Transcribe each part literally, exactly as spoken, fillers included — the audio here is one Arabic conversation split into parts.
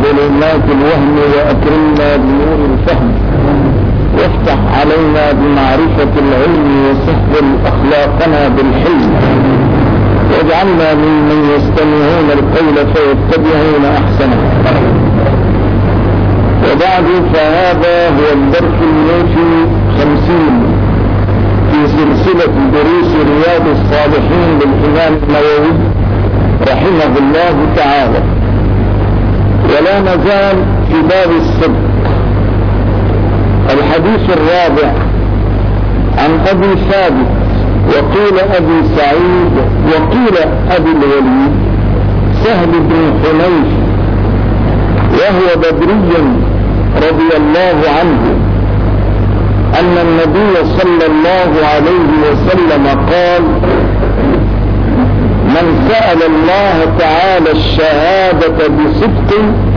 ظلمات الوهم وأكرمنا بنور الفهم، وافتح علينا بمعرفة العلم وسهل أخلاقنا بالحلم، واجعلنا ممن يستمعون القول فيتبعون أحسنه. وبعد، فهذا هو الدرس الموفي خمسين في سلسلة دروس رياض الصالحين للإمام النووي رحمه الله تعالى، ولا نزال في باب الصدق. الحديث الرابع عن أبي ثابت وقيل أبي سعيد وقيل أبي الوليد سهل بن حنيف، وهو بدري رضي الله عنه، أن النبي صلى الله عليه وسلم قال: من سأل الله تعالى الشهادة بصدق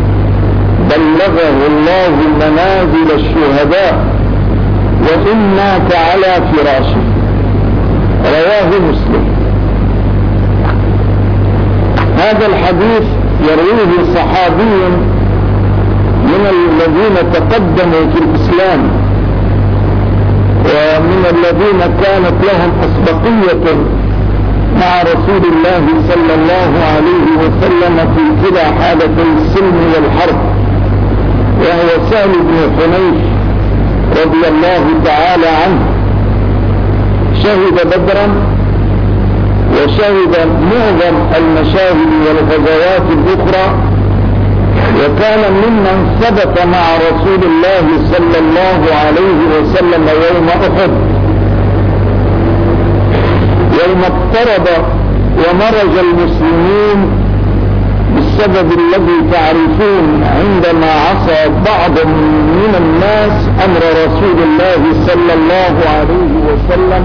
بلغه الله منازل الشهداء وإن مات على فراشه. رواه مسلم. هذا الحديث يرويه صحابي من الذين تقدموا في الإسلام، ومن الذين كانت لهم أسبقية مع رسول الله صلى الله عليه وسلم في كلا حالتي السلم والحرب، وهو سهل بن حنيف رضي الله تعالى عنه. شهد بدرا وشهد معظم المشاهد والغزوات الأخرى، وكان ممن ثبت مع رسول الله صلى الله عليه وسلم يوم أحد، يوم اضطرب ومرج المسلمين بالسبب الذي تعرفون عندما عصى بعض من الناس أمر رسول الله صلى الله عليه وسلم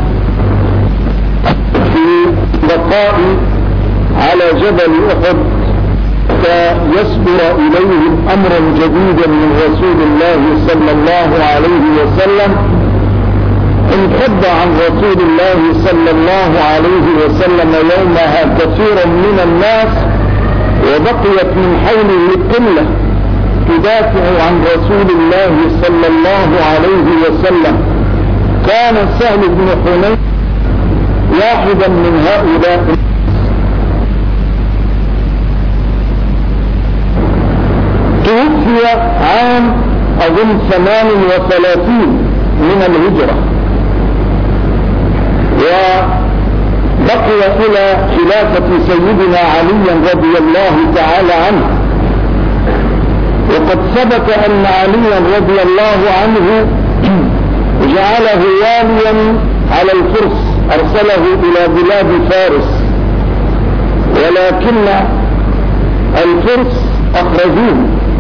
في بقاء على جبل أحد فيصدر إليهم أمرا جديدا من رسول الله صلى الله عليه وسلم. انفض عن رسول الله صلى الله عليه وسلم يومها كثير من الناس، وبقيت من حوله قلة تدافع عن رسول الله صلى الله عليه وسلم. كان سهل بن حنيف واحدا من هؤلاء. توفي عام أظن ثمان وثلاثين من الهجرة، وبقي إلى خلافة سيدنا علي رضي الله تعالى عنه. وقد ثبت أن علي رضي الله عنه جعله واليا على الفرس، أرسله إلى بلاد فارس، ولكن الفرس أخرجوه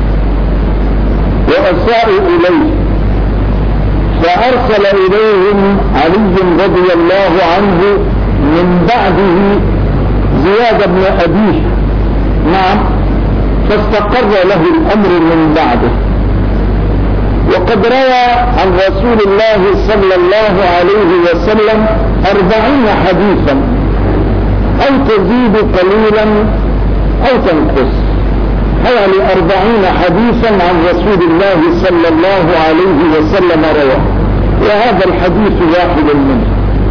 وأساءوا إليه، فأرسل إليهم علي رضي الله عنه من بعده زياد بن أبيه، نعم، فاستقر له الأمر من بعده. وقد روى عن رسول الله صلى الله عليه وسلم أربعين حديثا، أو تزيد قليلا أو تنقص، حوالي أربعين حديثا عن رسول الله صلى الله عليه وسلم روى، وهذا الحديث واحد منه.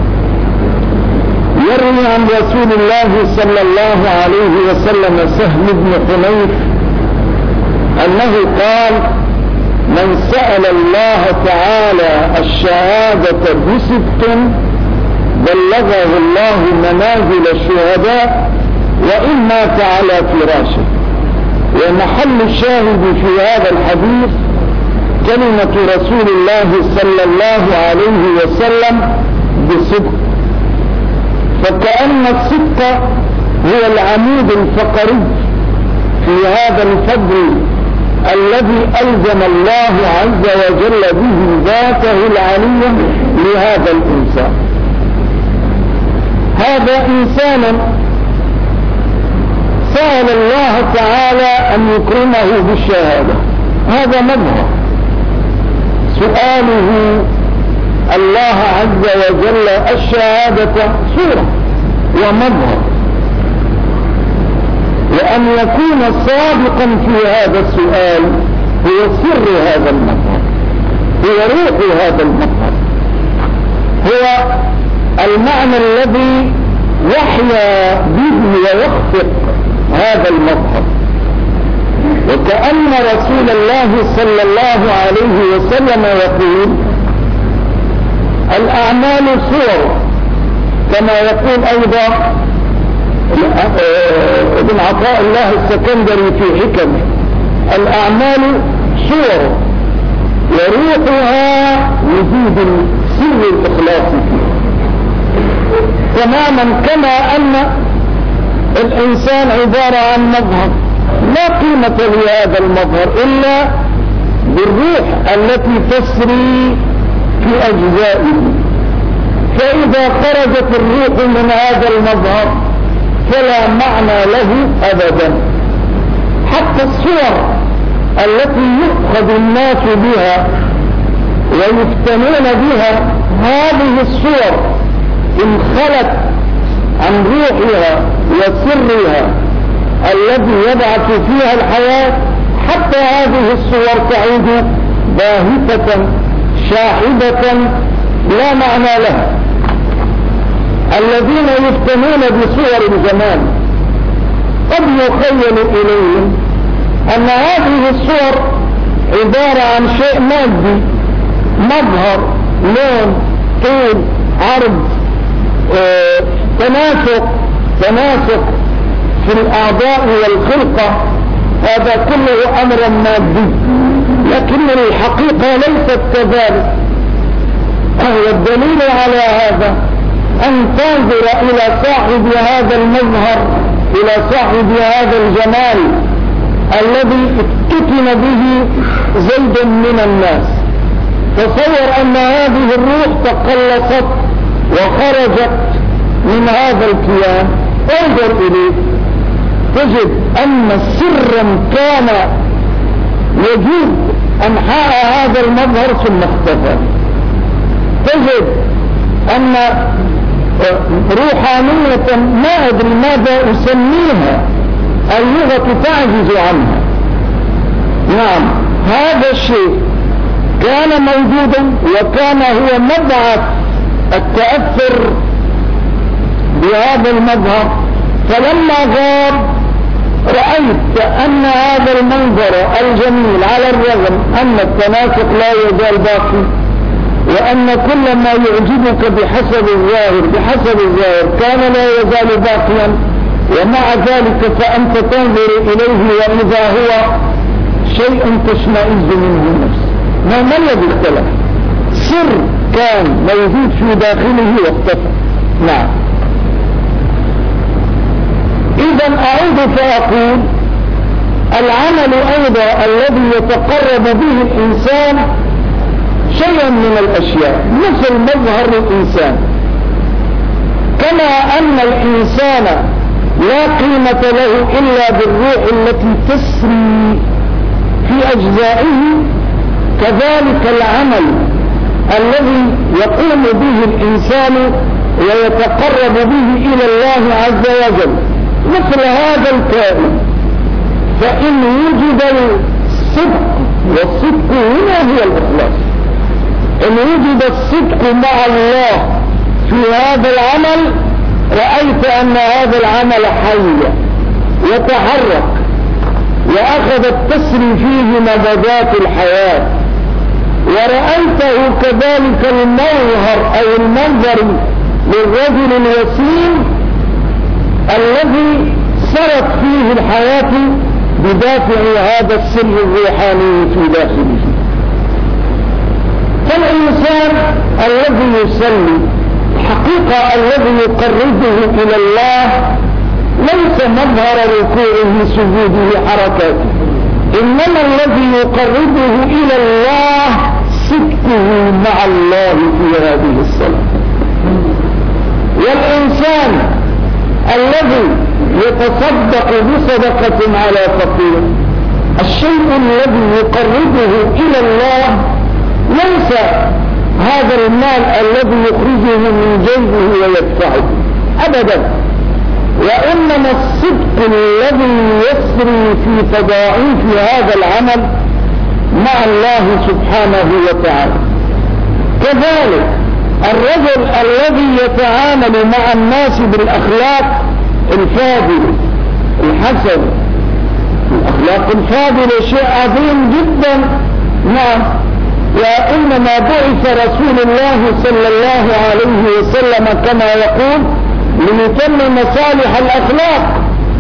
يروي عن رسول الله صلى الله عليه وسلم سهل بن حنيف أنه قال: من سأل الله تعالى الشهادة بصدق بلغه الله منازل الشهداء وإن مات على فراشه. ومحل الشاهد في هذا الحديث كلمة رسول الله صلى الله عليه وسلم بصدق، فكأن الصدق هو العمود الفقري في هذا الفضل الذي ألزم الله عز وجل به ذاته العلية لهذا الإنسان. هذا إنسان سأل الله تعالى أن يكرمه بالشهادة، هذا مظهر. سؤاله الله عز وجل الشهادة صورة ومظهر، وأن يكون صادقا في هذا السؤال هو سر هذا المظهر، هو روح هذا المظهر، هو المعنى الذي يحيا به ويخفق هذا المظهر. وكأن رسول الله صلى الله عليه وسلم يقول الأعمال صور، كما يقول أيضا ابن عطاء الله السكندري في حكمه الأعمال صور وروحها وجود سر الإخلاص فيه. تماما كما أن الإنسان عبارة عن مظهر لا قيمة لهذا المظهر إلا بالروح التي تسري في أجزائه، فإذا خرجت الروح من هذا المظهر فلا معنى له أبدا. حتى الصور التي يؤخذ الناس بها ويفتنون بها، هذه الصور إن خلت عن روحها وسرها الذي يبعث فيها الحياة، حتى هذه الصور تعود باهتة شاحبة لا معنى لها. الذين يفتنون بصور الزمان قد يخيل إليهم أن هذه الصور عبارة عن شيء مادي، مظهر، لون، طول، عرض، اه تناسق تناسق في الأعضاء والخلقة، هذا كله أمر مادي، لكن الحقيقة ليست كذلك. والدليل على هذا أن تنظر إلى صاحب هذا المظهر، إلى صاحب هذا الجمال الذي افتتن به زيد من الناس. تصور أن هذه الروح تقلصت وخرجت من هذا الكيان، انظر إليه تجد أن سرا كان يجوب أنحاء هذا المظهر ثم اختفى. تجد أن روحانية ما أدري ماذا أسميها، اللغة تعجز عنها. نعم، هذا الشيء كان موجودا وكان هو مبعث التأثر بهذا المظهر، فلما غاب رأيت أن هذا المنظر الجميل على الرغم أن التناسق لا يزال باقي، وأن كل ما يعجبك بحسب الظاهر بحسب الظاهر كان لا يزال باقيا، ومع ذلك فأنت تنظر إليه وإذا هو شيء تشمئز منه النفس. ما ما الذي اختلف؟ سر كان موجود في داخله واختفى. نعم. إذا أعود فأقول العمل أيضا الذي يتقرب به الإنسان شيئا من الأشياء مثل مظهر الإنسان، كما أن الإنسان لا قيمة له إلا بالروح التي تسري في أجزائه، كذلك العمل الذي يقوم به الإنسان ويتقرب به إلى الله عز وجل مثل هذا الكائن، فإن وجد الصدق، والصدق هنا هو الإخلاص، إن وجد الصدق مع الله في هذا العمل رأيت أن هذا العمل حي يتحرك وأخذت تسري فيه نبضات الحياة، ورأيته كذلك المظهر أو المنظر للرجل الوسيم الذي سرت فيه الحياة بدافع هذا السر الروحاني في داخله. فالإنسان الذي يصلي الحقيقة الذي يقربه إلى الله ليس مظهر ركوعه سجوده حركاته، إنما الذي يقربه إلى الله صدقه مع الله في هذه الصلاة. والإنسان الذي يتصدق بصدقة على فقير، الشيء الذي يقربه إلى الله ليس هذا المال الذي يخرجه من جيبه ويدفعه أبدا، وإنما الصدق الذي يسري في تضاعيف هذا العمل مع الله سبحانه وتعالى. كذلك الرجل الذي يتعامل مع الناس بالأخلاق الفاضلة الحسنة، الأخلاق الفاضلة شيء عظيم جدا. نعم، وإنما بعث رسول الله صلى الله عليه وسلم كما يقول ليتمم مصالح الأخلاق،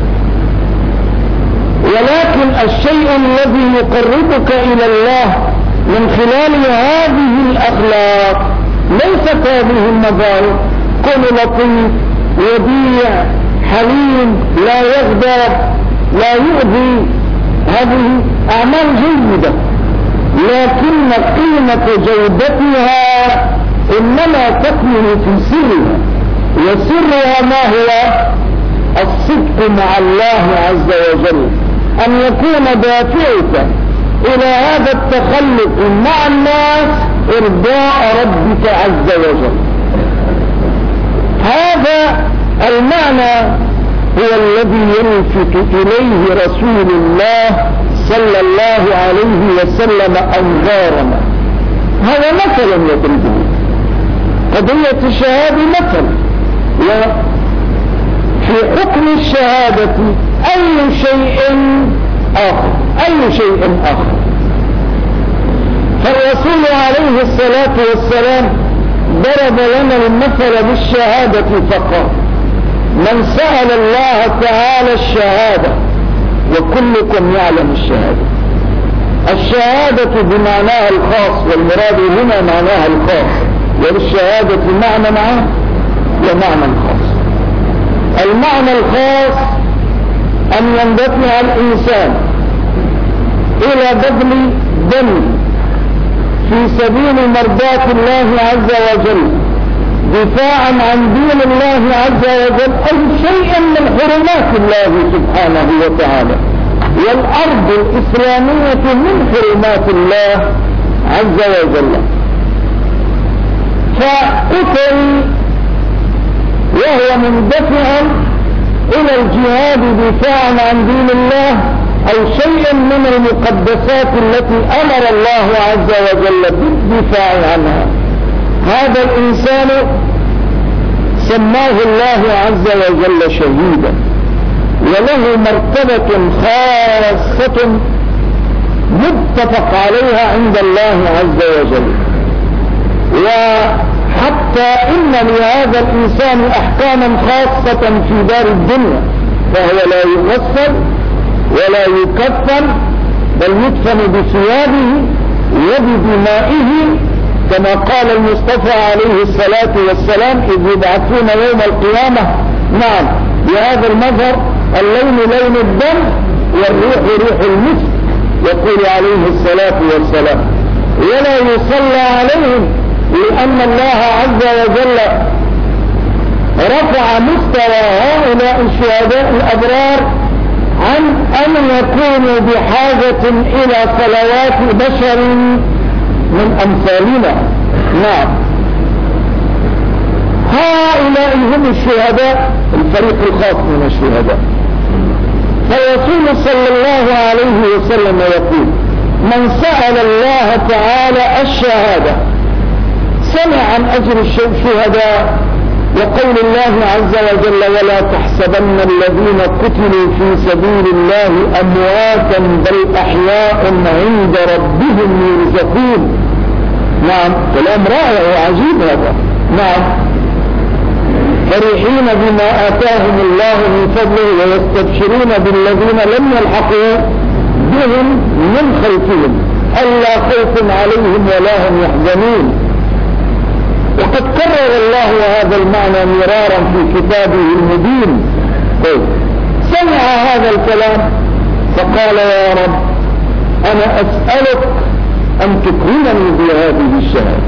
ولكن الشيء الذي يقربك إلى الله من خلال هذه الأخلاق ليست هذه المظاهر. كن لطيف وديع حليم لا يغضب لا يؤذي، هذه أعمال جيدة، لكن قيمة جودتها إنما تكمن في سرها، وسرها ما هو؟ الصدق مع الله عز وجل، أن يكون دافعك إلى هذا التخلق مع الناس إرضاء ربك عز وجل. هذا المعنى هو الذي يلفت إليه رسول الله صلى الله عليه وسلم أنظارنا. هذا مثل يضربه، قضية الشهادة مثل، وفي حكم الشهادة أي شيء آخر أي شيء آخر. فالرسول عليه الصلاة والسلام ضرب لنا المثل بالشهادة فقال: من سأل الله تعالى الشهادة، وكلكم يعلم الشهادة، الشهادة بمعناها الخاص، والمراد هنا معناها الخاص، وللشهادة معنى معه ومعنى خاص. المعنى الخاص أن يندفع الإنسان إلى بذل دم في سبيل مرضاة الله عز وجل، دفاعا عن دين الله عز وجل، أي شيء من حرمات الله سبحانه وتعالى، والأرض الإسلامية من حرمات الله عز وجل. فقتل وهو مندفع إلى الجهاد دفاعا عن دين الله أو شيء من المقدسات التي أمر الله عز وجل بالدفاع عنها، هذا الإنسان سماه الله عز وجل شهيدا، وله مرتبة خاصة متفق عليها عند الله عز وجل. وحتى إن لهذا الإنسان أحكاما خاصة في دار الدنيا، فهو لا يغسل ولا يكفن، بل يدفن بثيابه وبدمائه، كما قال المصطفى عليه الصلاة والسلام: إذ يبعثون يوم القيامة نعم بهذا المظهر، اللون لون الدم والروح روح المسك، يقول عليه الصلاة والسلام. ولا يصلى عليهم، لأن الله عز وجل رفع مستوى هؤلاء الشهداء الأبرار عن أن يكونوا بحاجة إلى صلوات بشر من أمثالنا. نعم، هؤلاء هم الشهداء، الفريق الخاص من الشهداء. فالرسول صلى الله عليه وسلم يقول: من سأل الله تعالى الشهادة سمع عن أجر الشهداء، وقول الله عز وجل: ولا تحسبن الذين قتلوا في سبيل الله أمواتا بل أحياء عند ربهم يرزقون. نعم، كلام رائع وعجيب هذا. نعم، فرحين بما آتاهم الله من فضله ويستبشرون بالذين لم يلحقوا بهم من خلفهم ألا خوف عليهم ولا هم يحزنون. وقد كرر الله هذا المعنى مرارا في كتابه المبين. طيب، سمع هذا الكلام فقال: يا رب، أنا أسألك أن تكرمني بهذه الشهادة.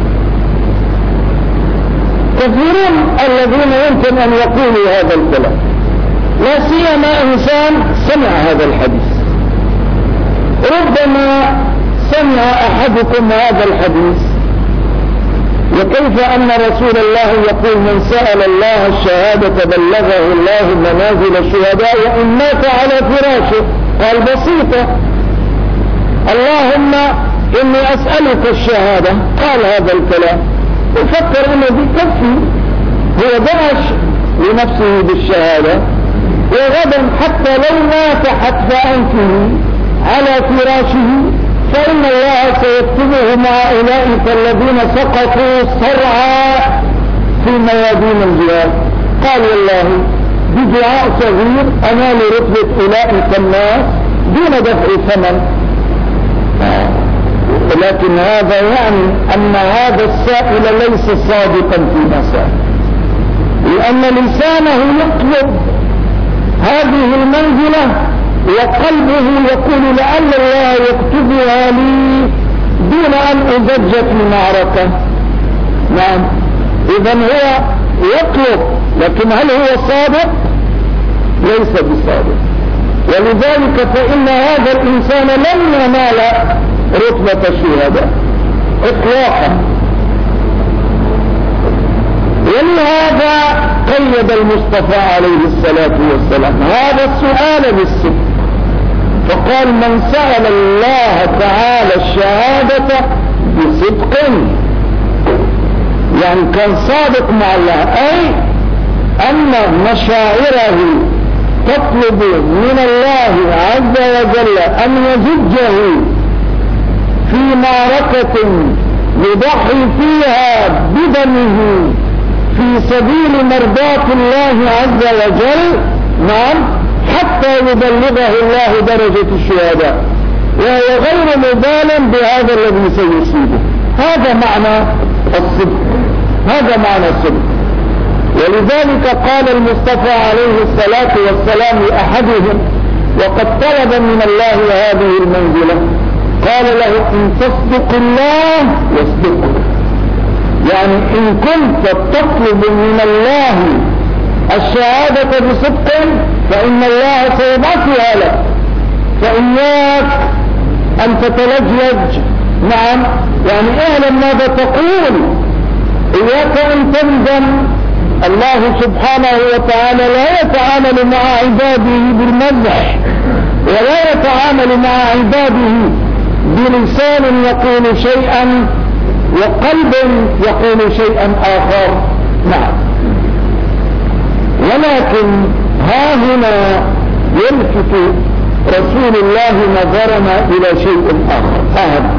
كثيرون الذين يمكن أن يقولوا هذا الكلام، لا سيما إنسان سمع هذا الحديث. ربما سمع أحدكم هذا الحديث وكيف أن رسول الله يقول من سأل الله الشهادة بلغه الله منازل الشهداء وإن مات على فراشه؟ قال بسيطة، اللهم إني أسألك الشهادة. قال هذا الكلام وفكر إنه بكفي، هو دعش لنفسه بالشهادة، وغدا حتى لو مات حتف أنفه على فراشه فإن الله سيكتبه مع أولئك الذين سقطوا صرعى في ميادين الجهاد. قال والله بدعاء صغير أنال رتبة أولئك الناس دون دفع ثمن. لكن هذا يعني أن هذا السائل ليس صادقا فيما سأل، لأن لسانه يطلب هذه المنزلة وقلبه يقول لعل الله يكتبها لي دون أن أزج في معركة. نعم، إذن هو يطلب، لكن هل هو صادق؟ ليس بصادق. ولذلك فإن هذا الإنسان لن ينال رتبة الشهداء إطلاقا. ولهذا قيد المصطفى عليه الصلاة والسلام هذا السؤال بالصدق، فقال من سأل الله تعالى الشهادة بصدق، يعني كان صادق مع الله، أي أن مشاعره تطلب من الله عز وجل أن يزجه في معركة يضحي فيها بدمه في سبيل مرضاة الله عز وجل، نعم، حتى يبلغه الله درجة الشهداء، وهو غير مبال بهذا الذي سيصيبه. هذا معنى الصدق، هذا معنى الصدق. ولذلك قال المصطفى عليه الصلاة والسلام لأحدهم وقد طلب من الله هذه المنزلة، قال له إن تصدق الله يصدقك، يعني إن كنت تطلب من الله الشهادة بصدق فإن الله سيبعثها لك. فإياك أن تتلجلج، نعم، يعني اعلم ماذا تقول، إياك أن تندم. الله سبحانه وتعالى لا يتعامل مع عباده بالمزح، ولا يتعامل مع عباده بلسان يقول شيئا وقلب يقول شيئا آخر. نعم، ولكن ها هنا يلفت رسول الله نظرنا إلى شيء آخر أهم.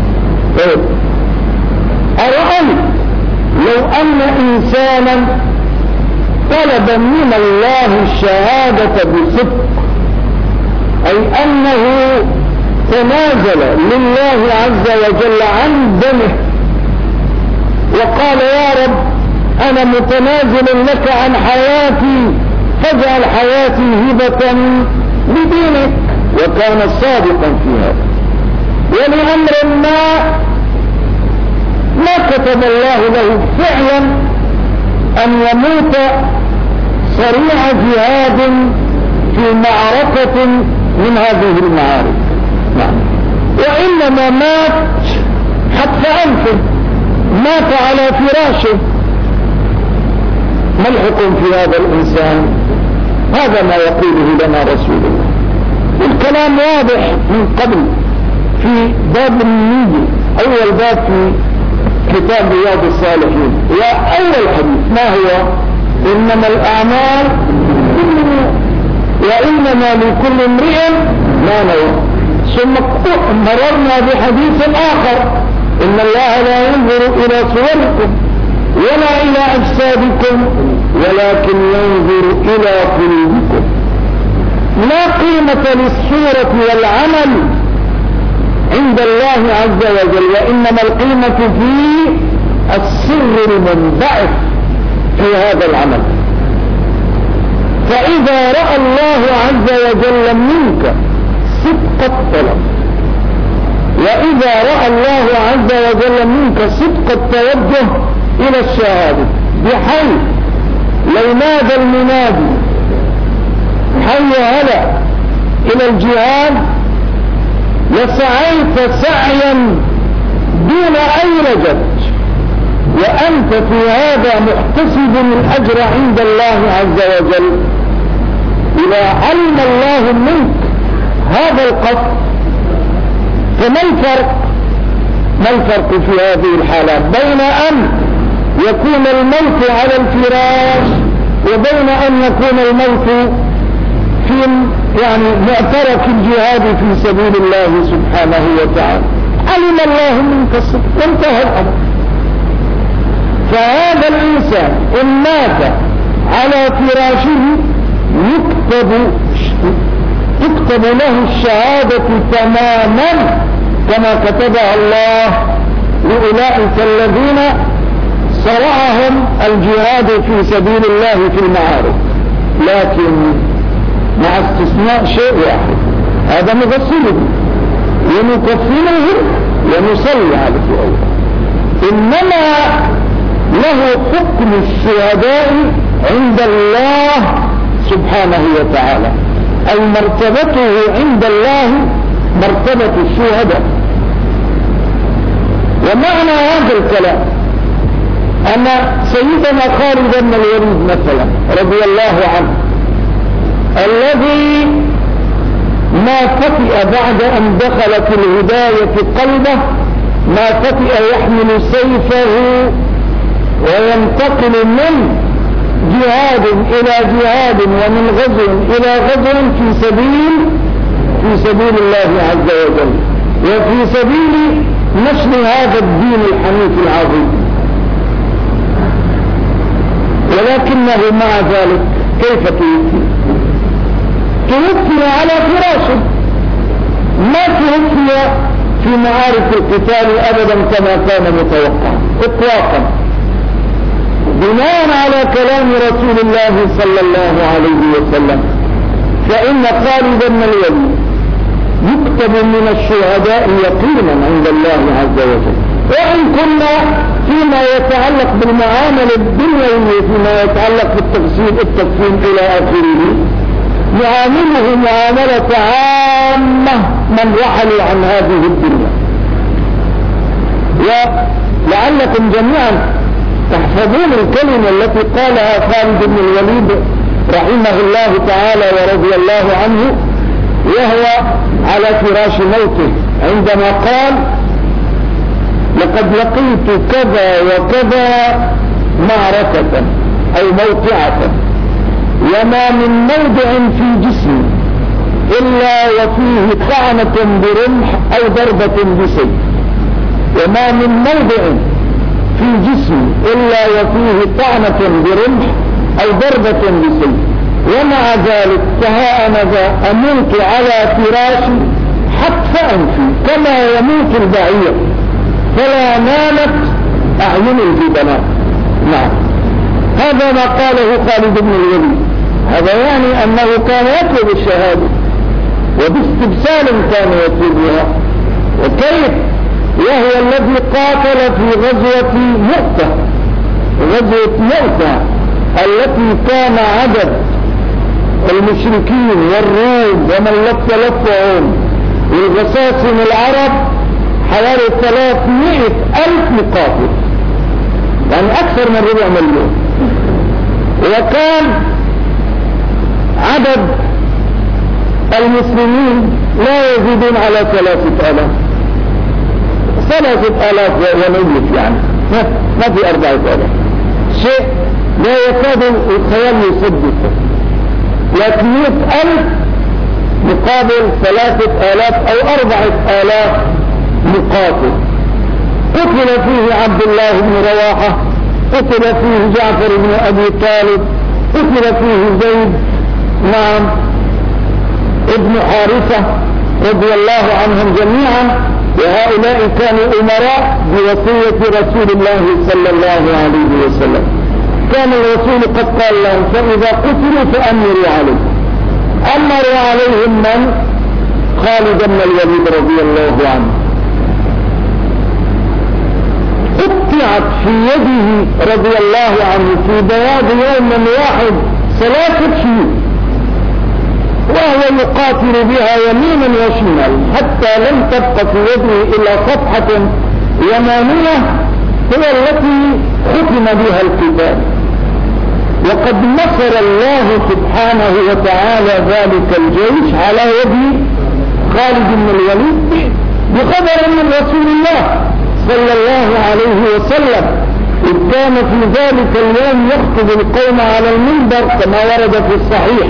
أرأيت لو أن إنسانا طلب من الله الشهادة بصدق، أي أنه تنازل لله عز وجل عن دمه وقال يا رب أنا متنازل لك عن حياتي فاجعل حياتي هبة لدينك، وكان صادقا في هذا، ولأمر ما ما كتب الله له فعلا أن يموت صريع جهاد في معركة من هذه المعارك، نعم، وإنما مات حتف أنفه، مات على فراشه. ما الحكم في هذا الإنسان؟ هذا ما يقوله لنا رسول الله. الكلام واضح من قبل في باب النية، أول باب في كتاب رياض الصالحين، وأول حديث ما هو؟ إنما الأعمال وإنما لكل امرئ ما نوى. ثم مررنا بحديث آخر إن الله لا ينظر إلى صوركم ولا إلى أجسادكم ولكن ينظر إلى قلوبكم. لا قيمة للصورة والعمل عند الله عز وجل، وإنما القيمة في السر المنبعث في هذا العمل. فإذا رأى الله عز وجل منك صدق الطلب، وإذا رأى الله عز وجل منك صدق التوجه إلى الشهادة، بحيث لو نادى المنادي حي هلا إلى الجهاد لسعيت سعيا دون أي رجل، وأنت في هذا محتسب الأجر عند الله عز وجل، إذا علم الله منك هذا القصد، فما الفرق ما الفرق في هذه الحالات بين أن يكون الموت على الفراش وبين أن يكون الموت في يعني معترك الجهاد في سبيل الله سبحانه وتعالى؟ علم الله منك الصدق وانتهى الأمر. فهذا الإنسان إن مات على فراشه يكتب تكتب له الشهادة تماما كما كتبها الله لأولئك الذين صرعهم الجهاد في سبيل الله في المعارك، لكن مع استثناء شيء واحد، هذا مغسله ونكفنه ونصلي عليه، إنما له حكم الشهداء عند الله سبحانه وتعالى، أي مرتبته عند الله مرتبة الشهداء. ومعنى هذا الكلام أن سيدنا خالد بن الوليد مثلا رضي الله عنه، الذي ما فتئ بعد أن دخلت الهداية قلبه، ما فتئ يحمل سيفه وينتقل من جهاد إلى جهاد ومن غزو إلى غزو في سبيل في سبيل الله عز وجل وفي سبيل نشر هذا الدين الحنيف العظيم، ولكنه مع ذلك كيف توفي؟ توفي على فراشه، ما توفي في معارك القتال أبدا كما كان متوقعا إطلاقا، بناء على كلام رسول الله صلى الله عليه وسلم. فإن خالد بن الوليد يكتب من الشهداء يقينا عند الله عز وجل. وإن كنا فيما يتعلق بالمعامل الدنيوية فيما يتعلق بالتفسير التكفين إلى آخره نعامله معاملة عامة من رحلوا عن هذه الدنيا. ولعلكم جميعا تحفظون الكلمة التي قالها خالد بن الوليد رحمه الله تعالى ورضي الله عنه وهو على فراش موته، عندما قال: لقد لقيت كذا وكذا معركة أو موقعة، وما من موضع في جسمي إلا وفيه طعنة برمح أو ضربة بسيف، وما من موضع في جسمي إلا وفيه طعنة برمح أو ضربة بسيف، ومع ذلك فها أنا ذا أموت على فراشي حتف أنفي كما يموت البعير، فلا نامت أعين الجبناء. نعم، هذا ما قاله خالد بن الوليد. هذا يعني أنه كان يطلب الشهادة وباستبسال كان يطلبها. وكيف وهو الذي قاتل في غزوة مؤتة، غزوة مؤتة التي كان عدد المشركين والروم ومن لف لفهم والغساسن العرب حوالي ثلاثمائة ألف مقاتل، يعني أكثر من ربع مليون، وكان عدد المسلمين لا يزيدون على ثلاثة آلاف ثلاثة آلاف ونيف، يعني ما في أربعة آلاف، شيء لا يكاد الخيال يصدقه. لكن مئة ألف مقابل ثلاثة آلاف أو أربعة آلاف مقاتل. قتل فيه عبد الله بن رواحة، قتل فيه جعفر بن أبي طالب، قتل فيه زيد نعم ابن حارثة رضي الله عنهم جميعا، وهؤلاء كانوا أمراء بوصية رسول الله صلى الله عليه وسلم. كان الرسول قد قال لهم: فإذا قتلوا فأمروا عليه. أمروا عليهم من؟ خالد بن الوليد رضي الله عنه. قطعت في يده رضي الله عنه في بياض يوم واحد ثلاثة شيوخ، وهو يقاتل بها يمينا وشمالا حتى لم تبق في يده إلا صفحة يمانية هي التي ختم بها القتال. وقد نصر الله سبحانه وتعالى ذلك الجيش على يد خالد بن الوليد بخبر من رسول الله صلى الله عليه وسلم، إذ كان في ذلك اليوم يخطب القوم على المنبر كما ورد في الصحيح،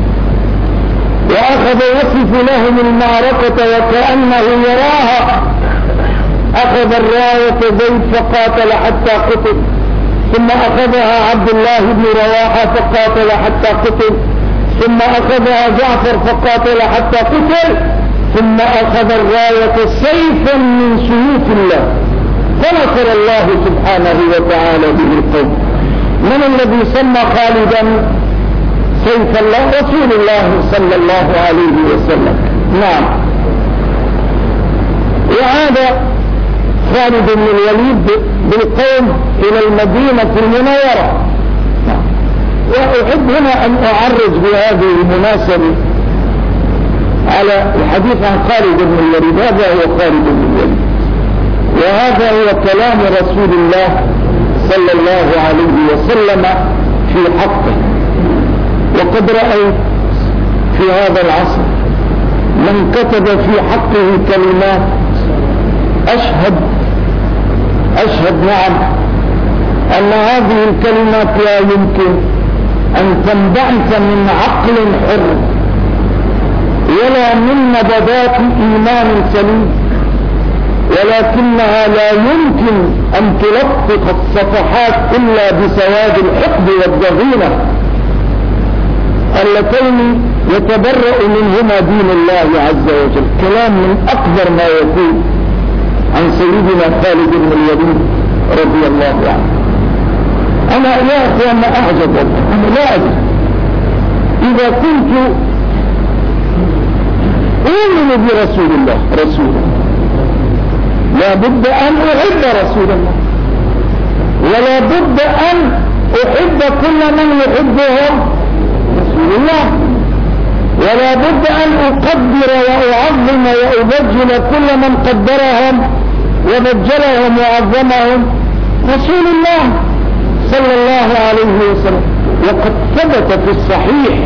وأخذ يصف لهم المعركة وكأنه يراها. أخذ الراية زيد فقاتل حتى قتل، ثم أخذها عبد الله بن رواحة فقاتل حتى قتل، ثم أخذها جعفر فقاتل حتى قتل، ثم أخذ الراية سيفا من سيوف الله فنصر الله سبحانه وتعالى به القوم. من الذي سمى خالدا سيف الله؟ رسول الله صلى الله عليه وسلم. نعم. وعاد خالد بن الوليد بالقوم إلى المدينة المنورة. وأحب هنا أن أعرج بهذه المناسبة على الحديث عن خالد بن الوليد. هذا هو خالد بن الوليد، وهذا هو كلام رسول الله صلى الله عليه وسلم في حقه. وقد رأيت في هذا العصر من كتب في حقه كلمات أشهد أشهد نعم أن هذه الكلمات لا يمكن أن تنبعث من عقل حر ولا من نبضات إيمان سليم، ولكنها لا يمكن أن تلطخ الصفحات إلا بسواد الحقد والضغينة اللتين يتبرأ منهما دين الله عز وجل. كلام من أكبر ما يكون عن سيدنا خالد بن الوليد رضي الله عنه. أنا يا أخوان أعجب، أنا لا أدري إذا كنت أؤمن برسول الله رسولا لا بد أن أحب رسول الله، ولا بد أن أحب كل من يحبهم رسول الله، ولا بد أن أقدر وأعظم وأبجل كل من قدرهم وبجلهم وعظمهم رسول الله صلى الله عليه وسلم. وقد ثبت في الصحيح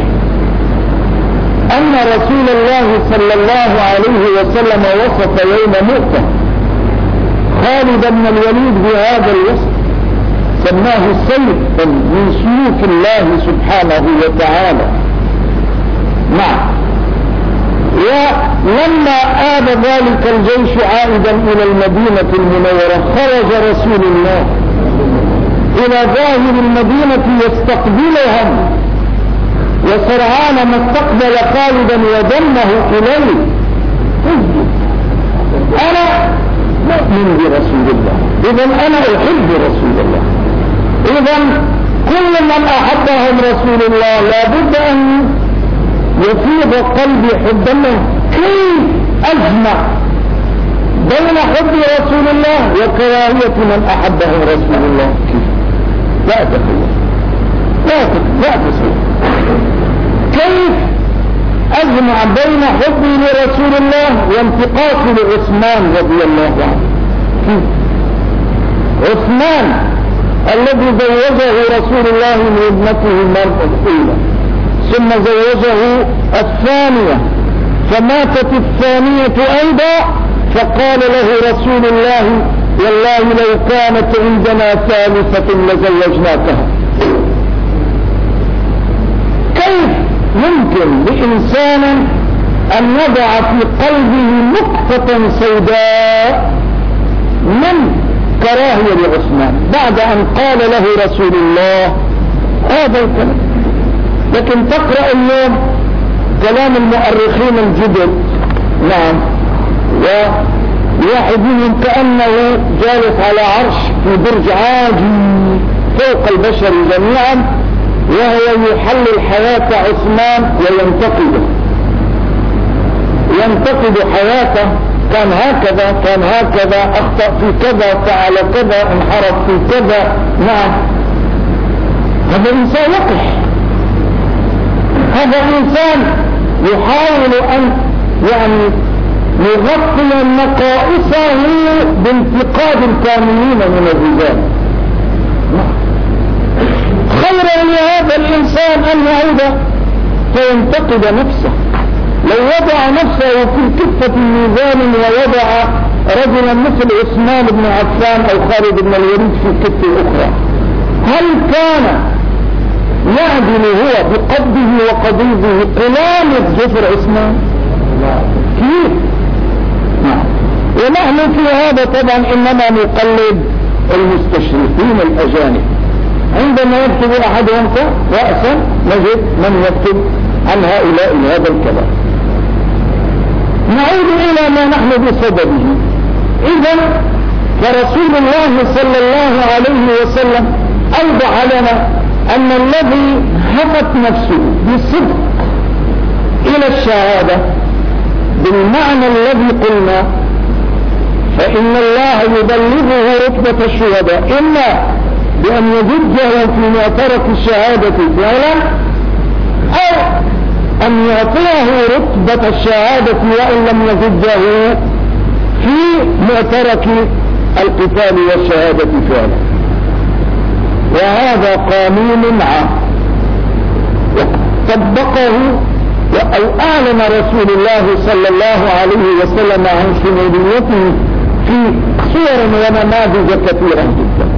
أن رسول الله صلى الله عليه وسلم وصف يوم مؤتة خالد بن الوليد بهذا الوصف، سماه سيفا من سيوف الله سبحانه وتعالى. نعم. ولما آب ذلك الجيش عائدا إلى المدينة المنورة خرج رسول الله إلى ظاهر المدينة يستقبلهم، وسرعان ما استقبل خالدا وضمه إليه. أنا مؤمن برسول الله، إذن أنا أحب رسول الله، إذن كل من أحبهم رسول الله لابد أن يفيض قلبي حبا له. كيف أجمع بين حب رسول الله وكراهية من أحبه رسول الله؟ كيف؟ لا تقول لا تقول لا تقول كيف أجمع بين حبي لرسول الله وانتقاصي لعثمان رضي الله عنه؟ كيف؟ عثمان الذي زوجه رسول الله من ابنته المرأة الأولى، ثم زوجه الثانية، فماتت الثانية أيضا، فقال له رسول الله والله لو كانت عندنا ثالثة لزوجناكها. كيف يمكن لإنسان أن يضع في قلبه نقطة سوداء من كراهية لعثمان بعد أن قال له رسول الله هذا الكلام؟ لكن تقرأ اليوم كلام المؤرخين الجدد. نعم. وواحد منهم كأنه جالس على عرش في برج عاجي فوق البشر جميعا، وهو يحلل حياة عثمان وينتقده، ينتقد حياته، كان هكذا كان هكذا أخطأ في كذا، فعل كذا، انحرف في كذا. نعم. هذا إنسان وقح، هذا إنسان يحاول أن يعني ليغطي نقائصه بانتقاد الكاملين من الرجال. خير لهذا الإنسان أن يعود فينتقد نفسه. لو وضع نفسه في كفة الميزان ووضع رجلا مثل عثمان بن عفان أو خالد بن الوليد في كفة أخرى، هل كان يعدل هو بقبضه وقضيضه قلامة جفر عثمان؟ كيف؟ ونحن في هذا طبعا إنما نقلد المستشرقين الأجانب. عندما يكتب أحدهم رأسا نجد من يكتب عن هؤلاء هذا الكلام. نعود إلى ما نحن بصدده. إذن فرسول الله صلى الله عليه وسلم أوضح لنا أن الذي هفت نفسه بصدق إلى الشهادة بالمعنى الذي قلنا فإن الله يبلغه رتبة الشهداء، إما بأن يجده في معترك الشهادة فعلا، أو أن يعطيه رتبة الشهادة وإن لم يجده في معترك القتال والشهادة فعلا. وهذا قانون عام طبقه أو أعلن رسول الله صلى الله عليه وسلم عن شموليته في صور ونماذج كثيرة جدا.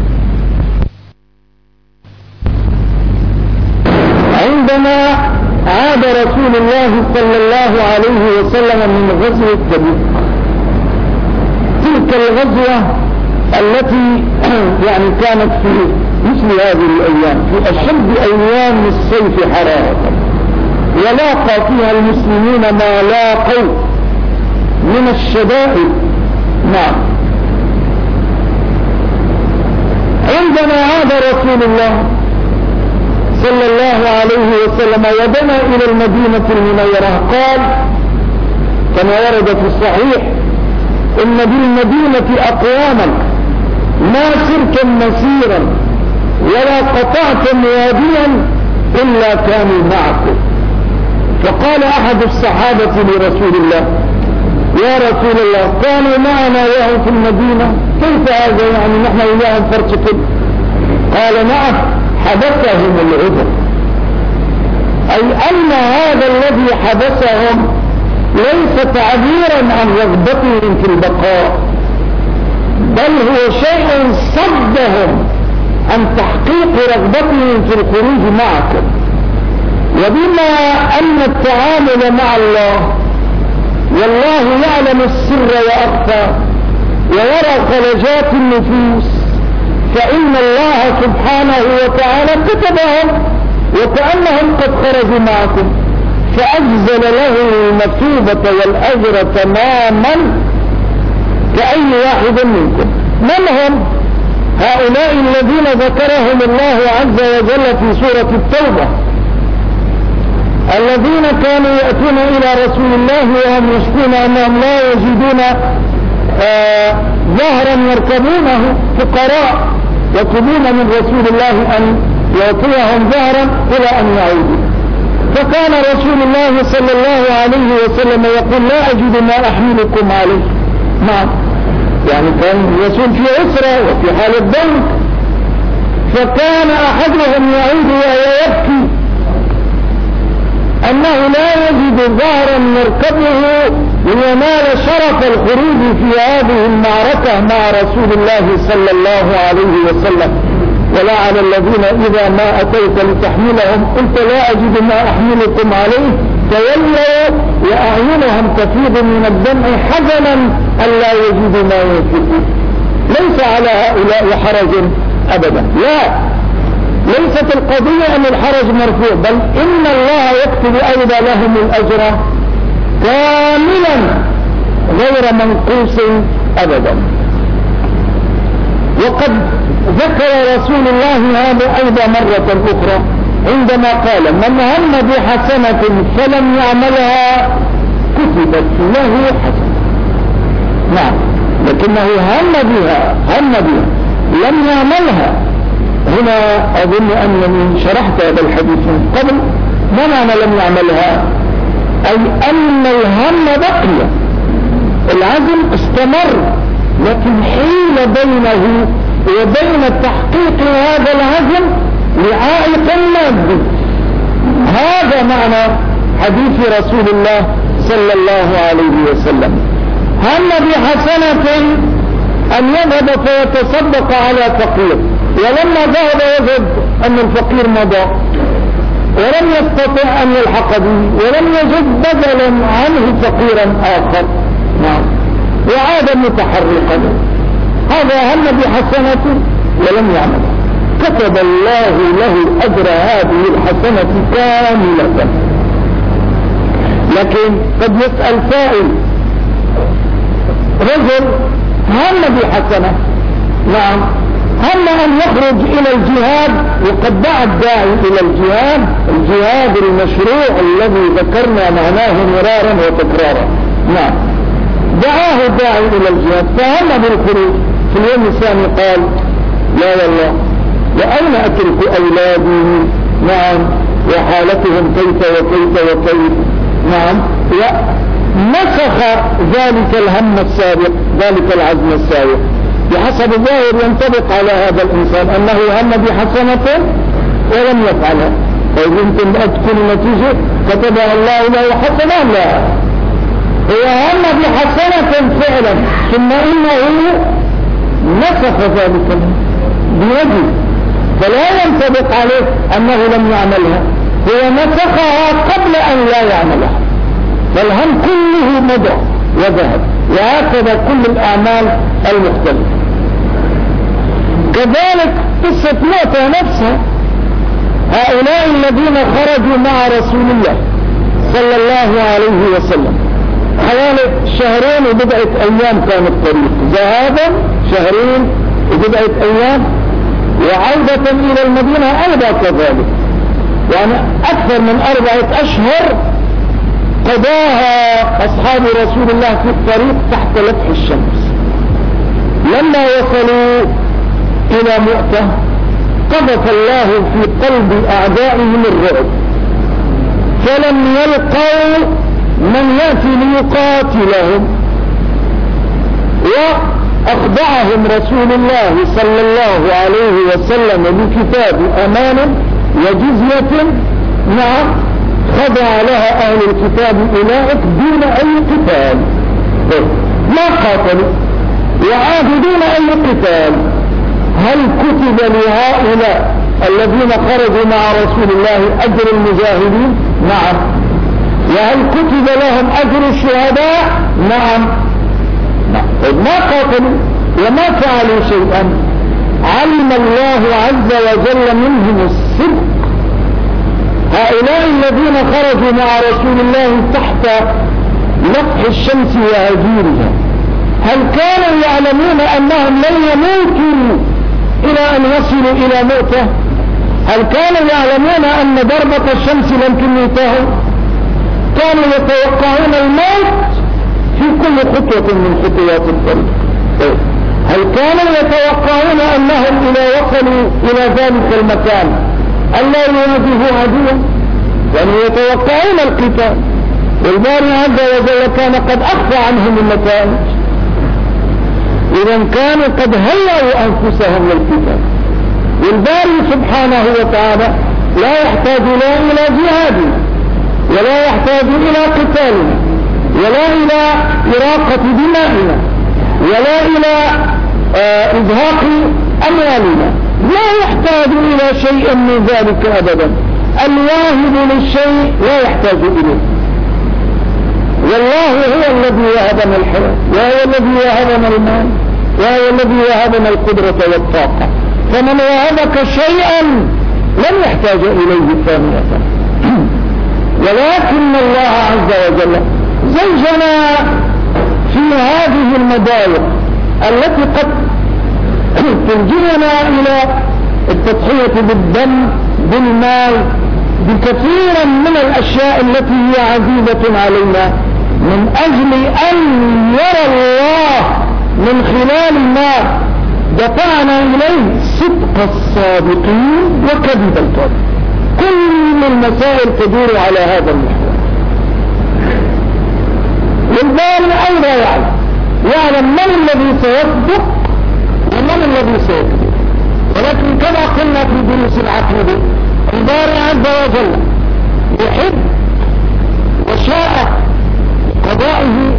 عندما عاد رسول الله صلى الله عليه وسلم من غزوة تبوك، تلك الغزوة التي يعني كانت في مثل هذه الأيام في أشد أيام الصيف حرارة، ولاقى فيها المسلمين ما لاقوا من الشدائد. نعم. عندما عاد رسول الله صلى الله عليه وسلم ودنا إلى المدينة المنورة قال كما ورد في الصحيح إن بالمدينة أقواما ما سرتم مسيرا ولا قطعتم واديا إلا كانوا معكم. فقال أحد الصحابة لرسول الله يا رسول الله كانوا معنا وهم في المدينة، كيف هذا يعني نحن إياهم فرق؟ قال نعم حبسهم العذر، أي أن هذا الذي حبسهم ليس تعبيرا عن رغبتهم في البقاء، بل هو شيء صدهم عن تحقيق رغبتهم في الخروج معكم. وبما أن التعامل مع الله والله يعلم السر وأخفى ويرى خلجات النفوس، فإن الله سبحانه وتعالى كتبهم وكأنهم قد خرجوا معكم، فأجزل له المثوبة والأجر تماما كأي واحد منكم. من هم هؤلاء الذين ذكرهم الله عز وجل في سورة التوبة؟ الذين كانوا يأتون إلى رسول الله وهم يشكون أنهم لا يجدون آه ظهرا يركبونه، فقراء يطلبون من رسول الله أن يعطيهم ظهرا إلى أن يعودوا. فكان رسول الله صلى الله عليه وسلم يقول لا أجد ما أحملكم عليه. نعم، يعني كان الرسول في أسرة وفي حال الضنك، فكان أحدهم يعود وهو يبكي أنه لا يجد ظهرا يركبه لينال شرف الخروج في هذه المعركة مع رسول الله صلى الله عليه وسلم. ولا على الذين إذا ما أتيت لتحملهم قلت لا أجد ما أحملكم عليه تولوا وأعينهم تفيض من الدمع حزنا ألا يجدوا ما ينفقون. ليس على هؤلاء حرج أبدا، لا، ليست القضية أن الحرج مرفوع، بل إن الله يكتب أيضا لهم الأجر كاملا غير منقوص أبدا. وقد ذكر رسول الله هذا أيضا مرة أخرى عندما قال من هم بحسنة فلم يعملها كتبت له حسنة. نعم، لكنه هم بها هم بها لم يعملها. هنا أظن أنني شرحت هذا الحديث من قبل. ما معنى لم يعملها؟ أي أن الهم بقي العزم استمر، لكن حيل بينه وبين تحقيق هذا العزم لعائق مادي. هذا معنى حديث رسول الله صلى الله عليه وسلم. هم بحسنة أن يذهب فيتصدق على فقير، ولما ذهب وجد أن الفقير مضى ولم يستطع أن يلحق به، ولم يجد بدلا عنه فقيرا آخر، نعم، وعاد متحرقا. هذا هم بحسنة ولم يعمل، كتب الله له أجر هذه الحسنة كاملة. لكن قد يسأل سائل: رجل هم بحسنة، نعم، هم أن يخرج إلى الجهاد، وقد دعا الداعي إلى الجهاد، الجهاد المشروع الذي ذكرنا معناه مرارا وتكرارا، نعم، دعاه الداعي إلى الجهاد فهم بالخروج. في اليوم الثاني قال: لا والله، وأين أترك أولادي؟ نعم، وحالتهم كيف وكيف وكيف، نعم، ونسخ ذلك الهم السابق، ذلك العزم السابق. بحسب الظاهر ينطبق على هذا الإنسان أنه هم بحسنة ولم يفعلها، طيب يمكن أن تكون النتيجة كتبها الله له حسنة؟ لا، هو هم بحسنة فعلا، ثم إنه نسخ ذلك بيده، فلا ينطبق عليه أنه لم يعملها، هو نسخها قبل أن لا يعملها، فالهم كله مضى وذهب. وهكذا كل الأعمال المختلفة. كذلك قصة موتى نفسها، هؤلاء الذين خرجوا مع رسول الله صلى الله عليه وسلم حوالي شهرين وبضعة أيام كان الطريق، ذهابا شهرين وبضعة أيام، وعودة إلى المدينة أيضا كذلك، يعني أكثر من أربعة أشهر قضاها أصحاب رسول الله في الطريق تحت لفح الشمس. لما وصلوا إلى مؤتة قذف الله في قلب أعدائهم الرعب، فلم يلقوا من يأتي ليقاتلهم، وأخضعهم رسول الله صلى الله عليه وسلم بكتاب أمان وجزية، نعم، خضع لها أهل الكتاب أولئك دون أي قتال، ما قاتلوا وعادوا دون أي قتال. هل كتب لهؤلاء الذين خرجوا مع رسول الله أجر المجاهدين؟ نعم. وهل كتب لهم أجر الشهداء؟ نعم. ما قاتلوا وما فعلوا شيئا، علم الله عز وجل منهم الصدق. هؤلاء الذين خرجوا مع رسول الله تحت لفح الشمس وهجيرها، هل كانوا يعلمون أنهم لن يموتوا إلى أن يصلوا إلى موته؟ هل كانوا يعلمون أن ضربة الشمس لن تميتهم؟ كانوا يتوقعون الموت في كل خطوة من خطوات الطريق. هل كانوا يتوقعون أنهم إذا وصلوا إلى ذلك المكان ألا يواجهوا عدوا؟ يعني يتوقعون القتال، والباري عز وجل كان قد أخفى عنهم النتائج، إذا كانوا قد هيئوا أنفسهم للقتال. والباري سبحانه وتعالى لا يحتاج لا إلى جهادنا، ولا يحتاج إلى قتالنا، ولا إلى إراقة دمائنا، ولا إلى آه إزهاق أموالنا، لا يحتاج إلى شيء من ذلك أبدا. الواهب للشيء لا يحتاج إليه، والله هو الذي وهبنا الحياة، وهو الذي وهبنا المال، وهو الذي وهبنا القدرة والطاقة. فمن وهبك شيئا لم يحتاج إليه ثانية. ولكن الله عز وجل زوجنا في هذه المضايق التي قد تلجئنا إلى التضحية بالدم بالمال بكثيرا من الأشياء التي هي عزيزة علينا، من أجل أن يرى الله من خلال ما دفعنا إليه صدق الصادقين وكذب الكاذب. كل المسائل تدور على هذا المحور. والباري أيضا يعلم يعلم من الذي سيصدق ومن الذي سيكذب. ولكن كما قلنا في دروس العقيدة الباري عز وجل يحب وشاء قضائه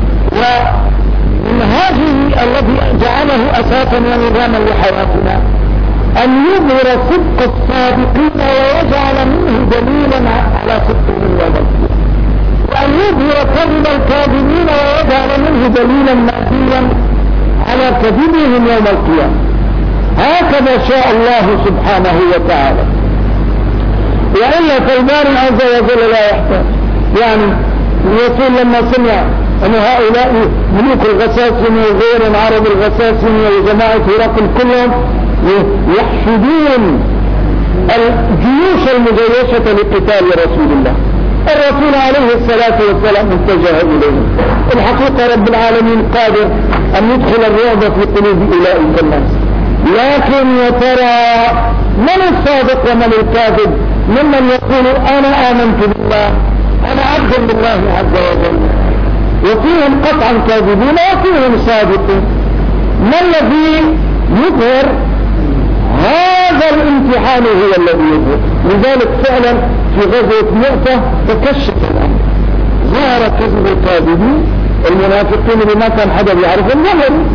ومنهاجه الذي جعله أساسا ونظاما لحياتنا أن يظهر صدق الصادقين ويجعل منه دليلا على صدقهم وبصدقهم، وأن يظهر كذب الكاذبين ويجعل منه دليلا ماديا على كذبهم يوم القيامة. هكذا شاء الله سبحانه وتعالى، وإلا فالباري عز وجل لا يحتاج. يعني الرسول لما سمع أن هؤلاء ملوك الغساسنة وغير العرب الغساسنة وجماعة هرقل كلهم يحشدون الجيوش المجيشة لقتال رسول الله، الرسول عليه الصلاة والسلام اتجه إليهم. الحقيقة رب العالمين قادر أن يدخل الرعب في قلوب أولئك الناس، لكن يا ترى من الصادق ومن الكاذب ممن يقول أنا آمنت بالله أنا عبد لله عز وجل، وفيهم قطعا كاذبون وفيهم صادقون. ما الذي يظهر؟ هذا الامتحان هو الذي يظهر. لذلك فعلا في غزوة مؤتة تكشف الأمر، ظهر كذب الكاذبين المنافقين اللي ما كان حدا يعرفهم ظهروا.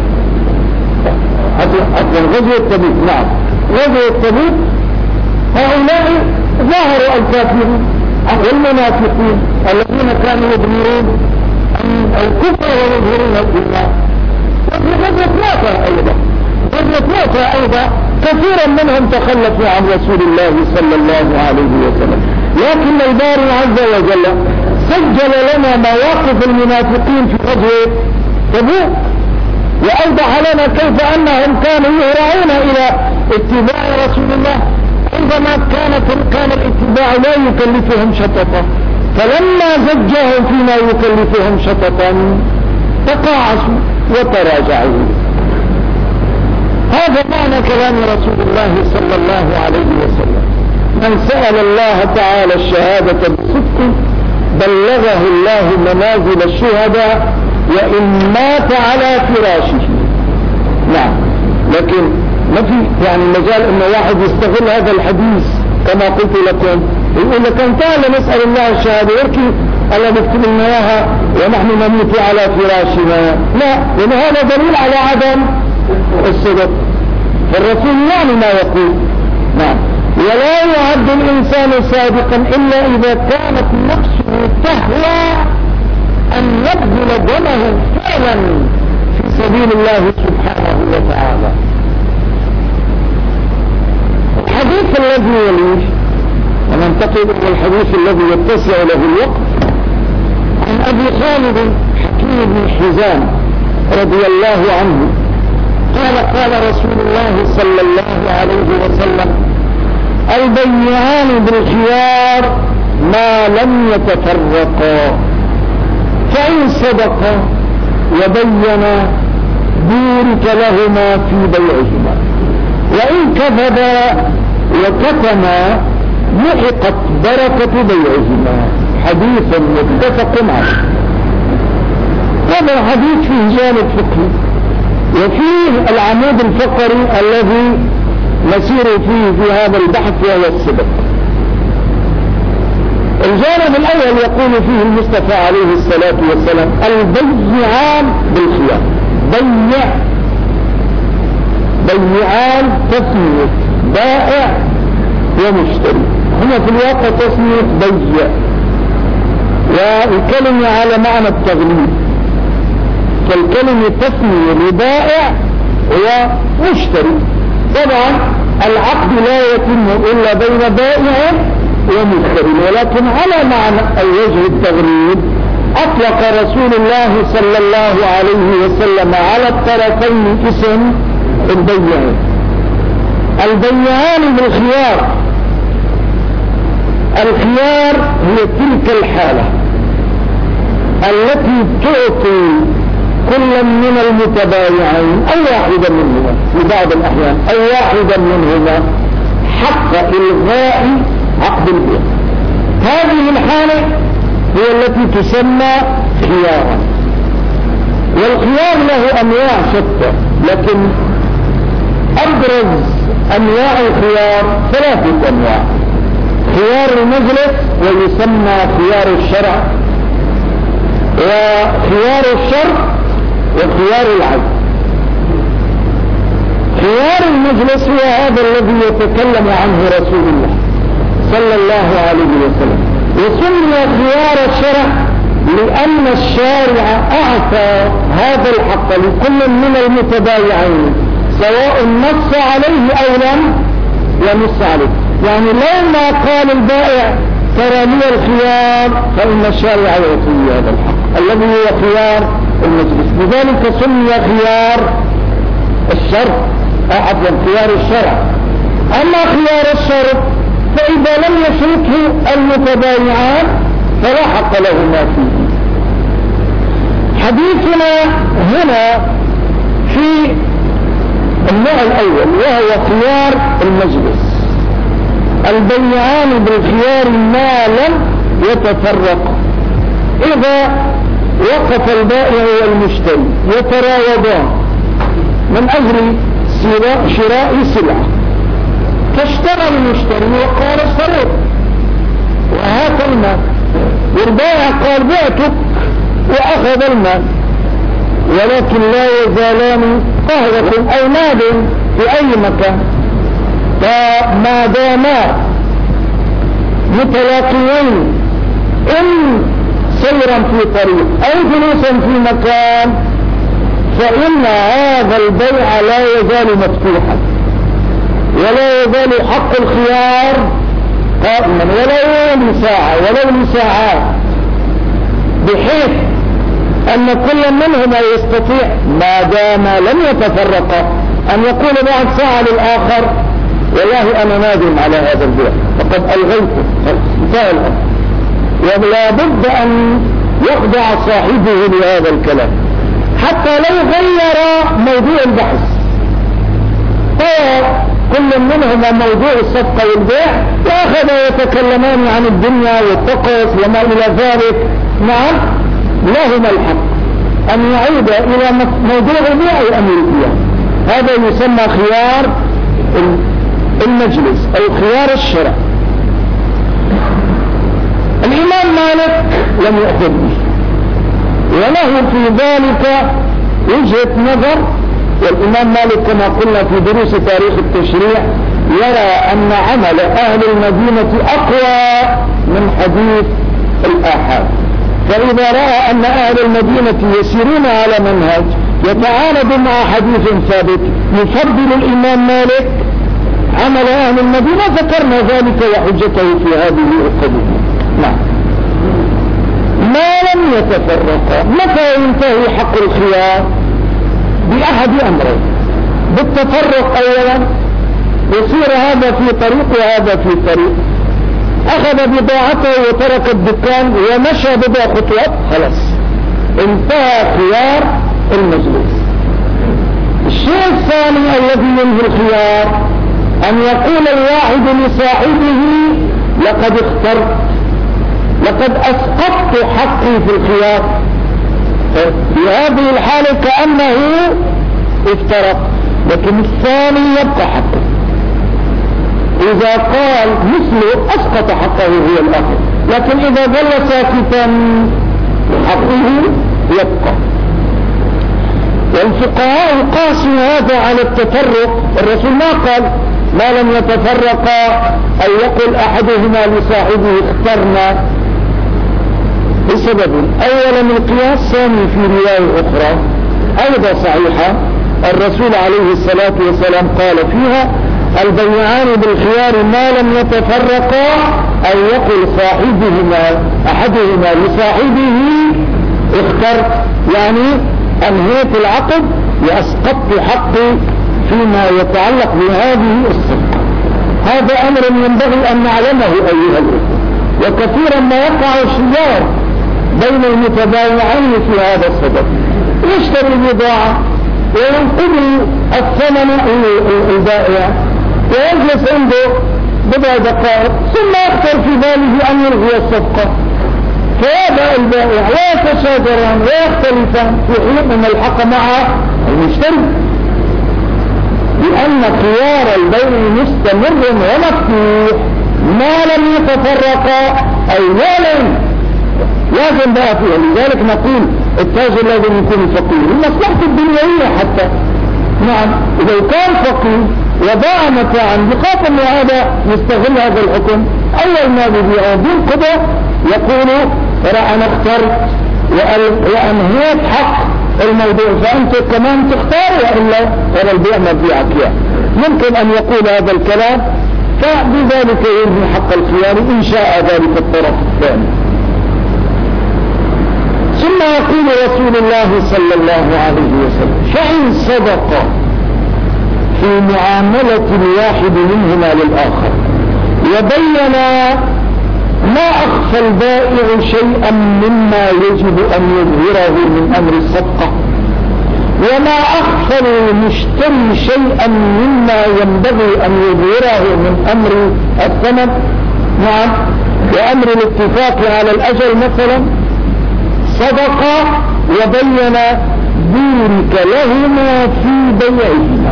حتى غزوة تبوك، نعم غزوة تبوك هؤلاء ظهروا الكافرين والمنافقين الذين كانوا يظهرون الكفر ويظهرون الإيمان. وفي غزوة مؤتة أيضا غزوة مؤتة أيضا كثيرا منهم تخلفوا عن رسول الله صلى الله عليه وسلم، لكن الباري عز وجل سجل لنا مواقف المنافقين في غزوة تبوك، وأوضح لنا كيف أنهم كانوا يهرعون إلى اتباع رسول الله عندما كانت كان الاتباع لا يكلفهم شططا، فلما زجهم فيما يكلفهم شططا تقاعسوا وتراجعوا. هذا معنى كلام رسول الله صلى الله عليه وسلم: من سأل الله تعالى الشهادة بصدق بلغه الله منازل الشهداء وإن مات على فراشه. نعم، لكن ما في يعني مجال انه واحد يستغل هذا الحديث كما قلت لكم يقول لك انت لا نسأل الله الشهادة يركي الله بيكتب لنا اياها ونحن نموت على فراشنا. لا، لان هذا دليل على عدم الصدق، فالرسول يعني ما يقول. نعم، ولا يعد الانسان صادقا الا اذا كانت نفسه تهوى ان يبذل دمه فعلا في سبيل الله سبحانه وتعالى. الحديث الذي يليه وننتقل الى الحديث الذي يتسع له الوقت عن ابي خالد حكيم بن حزام رضي الله عنه قال: قال رسول الله صلى الله عليه وسلم: البيعان بالخيار ما لم يتفرقا، فإن صدقا وبينا بورك لهما في بيعهما، وإن كذبا وكتما محقت بركة بيعهما. حديث متفق عليه. هذا الحديث فيه جانب فقهي وفيه العمود الفقري الذي نسير فيه في هذا البحث وهو الصدق. الجانب الأول يقول فيه المصطفى عليه الصلاة والسلام: البيعان بالخيار. بيع بيعان تسمية بائع ومشتري، هنا في الواقع تسمية بيع، والكلمة على معنى التغليب، فالكلمة تسمية لبائع ومشتري. طبعا العقد لا يتم إلا بين بائع ومشتري، ولكن على معنى الوجه التغليب أطلق رسول الله صلى الله عليه وسلم على الطرفين اسم البيعان. البيعان بالخيار. الخيار هي تلك الحالة التي تعطي كل من المتبايعين أو واحدا منهما في بعض الأحيان أو واحدا منهما حق إلغاء عقد البيع. هذه الحالة هي التي تسمى خيارا، والخيار له أنواع شتى، لكن أبرز أنواع الخيار ثلاثة أنواع: خيار المجلس ويسمى خيار الشرع، وخيار الشرع، وخيار العدل. خيار المجلس هو هذا الذي يتكلم عنه رسول الله صلى الله عليه وسلم، وسمي خيار الشرع لأن الشارع أعطى هذا الحق لكل من المتبايعين سواء نص عليه أو لم ينص عليه. يعني لو ما قال البائع ترى لي الخيار فإن الشارع يعطي هذا الحق الذي هو خيار المجلس، لذلك سمي خيار الشرع عفوا خيار الشرع. أما خيار الشرط فإذا لم يشركه المتبايعان فلا حق لهما فيه. حديثنا هنا في النوع الأول وهو خيار المجلس. البيعان بالخيار ما لم يتفرقا، إذا وقف البائع والمشتري يتراودان من أجل شراء سلعة، فاشترى المشتري وقال اشتريت وهات المال، والبائع قال بعتك وأخذ المال، ولكن لا يزالان قهوة أو ناد في أي مكان، فما داما متلاقيين إن سيرا في طريق أو جلوسا في مكان فإن هذا البيع لا يزال مفتوحا ولا يزال حق الخيار قائما ولو لساعة ولو لساعات، بحيث أن كل منهما يستطيع ما دام لم يتفرقا أن يقول بعد ساعة للآخر والله أنا نادم على هذا البيع فقد ألغيته انتهى الأمر، ولا بد أن يخضع صاحبه لهذا الكلام حتى لو غير موضوع البحث. كل منهما موضوع الصفقة والبيع وأخذ يتكلمان عن الدنيا والطقس وما إلى ذلك، نعم لهما الحق أن يعود إلى موضوع البيع والأمر فيها. هذا يسمى خيار المجلس أو خيار الشرع. الإمام مالك لم يأخذ به، وله في ذلك وجهة نظر، والإمام مالك كما قلنا في دروس تاريخ التشريع يرى أن عمل أهل المدينة أقوى من حديث الآحاد، فإذا رأى أن أهل المدينة يسيرون على منهج يتعارض مع حديث ثابت يفضل الإمام مالك عمل أهل المدينة. ذكرنا ذلك وحجته في هذه القضية. نعم. ما لم يتفرقا، متى ينتهي حق الخيار؟ بأحد أمرين: بالتفرق أولا، يصير هذا في طريق وهذا في طريق، أخذ بضاعته وترك الدكان ومشى بضع خطوات، خلاص انتهى خيار المجلس. الشيء الثاني الذي ينهي الخيار أن يقول الواحد لصاحبه لقد اخترت، لقد أسقطت حقي في الخيار، في هذه الحالة كأنه افترق، لكن الثاني يبقى حقه. إذا قال مثله أسقط حقه هو الآخر، لكن إذا ظل ساكتا حقه يبقى. والفقهاء قاسوا هذا على التفرق. الرسول ما قال ما لم يتفرقا أو يقول أحدهما لصاحبه اخترنا، بسبب أولا القياس، ثاني في رواية أخرى أيضا صحيحة الرسول عليه الصلاة والسلام قال فيها البيعان بالخيار ما لم يتفرقا، أو يقول صاحبهما أحدهما لصاحبه اخترت، يعني أنهيت العقد وأسقطت حقي فيما يتعلق بهذه الصفقة. هذا أمر ينبغي أن نعلمه أيها الأخوة، وكثيرا ما يقع الشجار بين المتبايعين في هذا الصدد، يشتري البضاعة وينقضي الثمن البائع ويجلس عنده بضع دقائق ثم يختار في باله أن يلغي الصفقة، فيبقى البائع ويتشاجران ويختلفان في حين ان الحق مع المشتري، لأن خيار البيع مستمر ومفتوح ما لم يتفرقا أولا. لازم بقى فيه، لذلك نقول التاجر لازم يكون فقير لمصلحته الدنيوية حتى. نعم، إذا كان فقير وباع متاعا بخاطر ان هذا يستغل هذا الحكم، أول ما بيبيعه بينقضه يقولوا ترى أنا اخترت وأنهيت حق الموضوع، فأنت كمان تختار وإلا ترى البيع مبيعك يعني. يمكن أن يقول هذا الكلام، فبذلك ينهي حق الخيار إن شاء ذلك الطرف الثاني. ثم يقول رسول الله صلى الله عليه وسلم: فإن صدق في معاملة الواحد منهما للآخر وبين ما أخفى البائع شيئا مما يجب أن يظهره من أمر الصدقة، وما أخفى المشتري شيئا مما ينبغي أن يظهره من أمر الثمن، نعم، وأمر الاتفاق على الأجل مثلا، صدق وبين بورك لهما في بيعهما.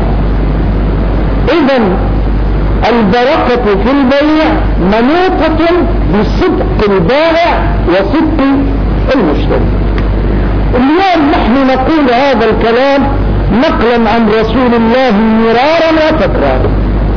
إذن البركة في البيع منوطة بصدق البائع وصدق المشتري. اليوم نحن نقول هذا الكلام نقلا عن رسول الله مرارا وتكرارا.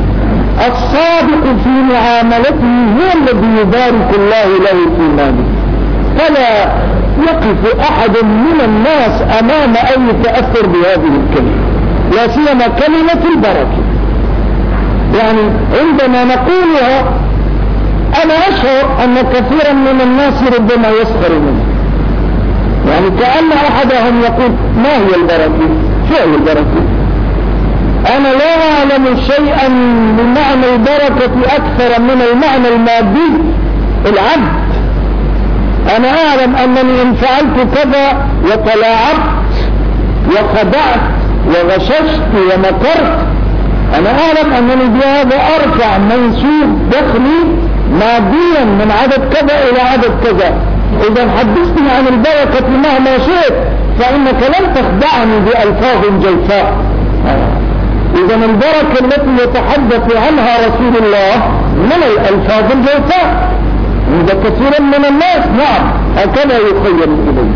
الصادق في معاملته هو الذي يبارك الله له في ماله، فلا يقف أحد من الناس أمام أي تأثر بهذه الكلمة، لا سيما كلمة البركة. يعني عندما نقولها أنا أشعر أن كثيرا من الناس ربما يسخر منه، يعني كأن أحدهم يقول ما هي البركة؟ شو هي البركة؟ أنا لا أعلم شيئا بمعنى البركة أكثر من المعنى المادي العبد. أنا أعلم أنني إن فعلت كذا وتلاعبت وخدعت وغششت ومكرت، أنا أعلم أنني بهذا أرفع منسوب دخلي ماديا من عدد كذا إلى عدد كذا. إذا حدثتني عن البركة مهما شئت فإنك لن تخدعني بألفاظ جوفاء. إذا البركة التي يتحدث عنها رسول الله من الألفاظ الجوفاء عند كثير من الناس، نعم هكذا يخيل إليه.